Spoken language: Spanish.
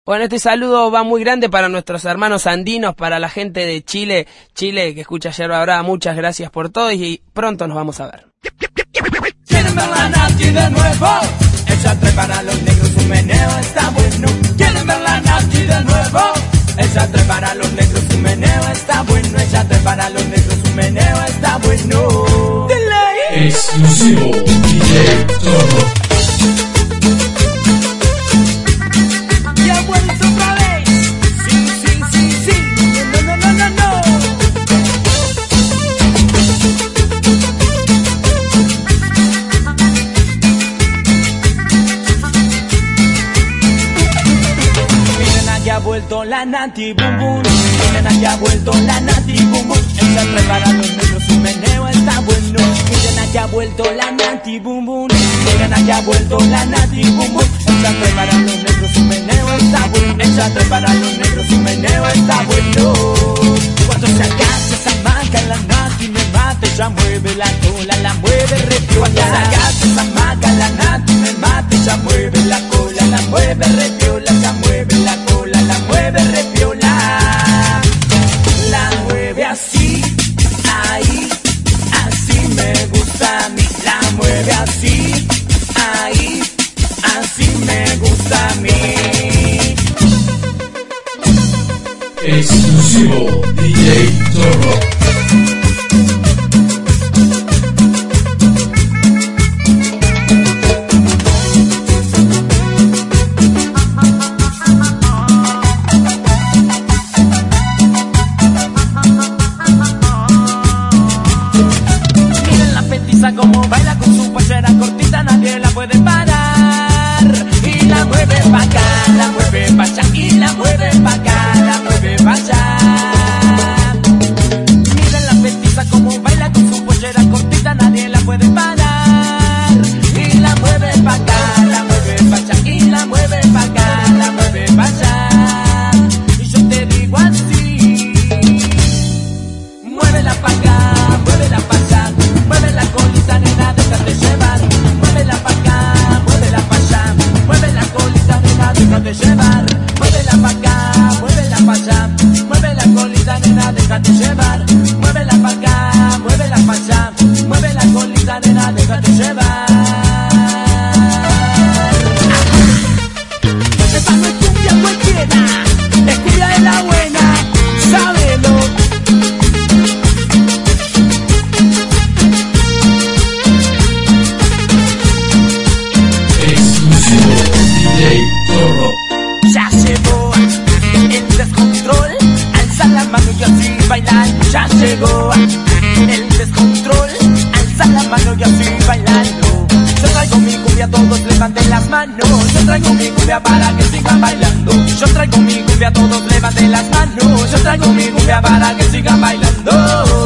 Bueno, este saludo va muy grande para nuestros hermanos andinos, para la gente de Chile, que escucha Yerba Brava. Muchas gracias por todo y pronto nos vamos a ver. ¿Quieren ver la Nati de nuevo? Ella trae para los negros un meneo, está bueno. ¿Quieren ver la Nati de nuevo? Ella trae para los negros un meneo, está bueno. Ella trae para los negros un meneo, está bueno. Exclusivo DJ Torro. Ya vuelto otra vez. Sí. No. Miren, allá ha vuelto la Nati Boom Boom. Miren, allá ha vuelto la Nati Boom Boom. Ella prepara los negros un meneo, está bueno. Miren, allá ha vuelto la Nati Boom Boom. Miren, allá ha vuelto la Nati Boom Boom. Ella prepara los negros un meneo, está bueno. Ella prepara los negros un meneo, está bueno. Cuando se agacha esa maca, la Nati me mata. Ella mueve la cola, la mueve repiola. Cuando se agacha esa maca, la Nati me mata. Ella mueve la cola, la mueve repiola. Ella mueve la cola, la mueve repiola. La mueve así, ahí, así me gusta a mí. La mueve así, ahí, así me gusta a mí. Exclusivo DJ Torro. Como baila con su pollera cortita, nadie la puede parar. Y la mueve pa' acá, la mueve pa' allá. Y la mueve pa' acá, la mueve pa' allá. Miren la petiza como baila con su pollera cortita, nadie la puede parar. Y la mueve pa' acá, la mueve pa' allá. Y la mueve pa' acá, la mueve pa' allá. Y yo te digo así: muévela pa' acá, muévela pa' allá. Mueve la colita, nena, déjate llevar. Muévela pa' acá, muévela pa' allá. Mueve la colita, nena, déjate llevar. Muévela pa' acá, muévela pa' allá. Mueve la colita, nena, déjate llevar. Muévela pa' acá, muévela pa' allá. Mueve la colita, nena, déjate llevar. Esta no es cumbia cualquiera, es cumbia de la buena, sábelo. DJ Torro. Ya llegó el descontrol, alza la mano y así bailar. Ya llegó el descontrol, alza la mano y así bailando. Yo traigo mi cumbia, todos levanten las manos. Yo traigo mi cumbia para que sigan bailando. Yo traigo mi cumbia, todos levanten las manos. Yo traigo mi cumbia para que sigan bailando.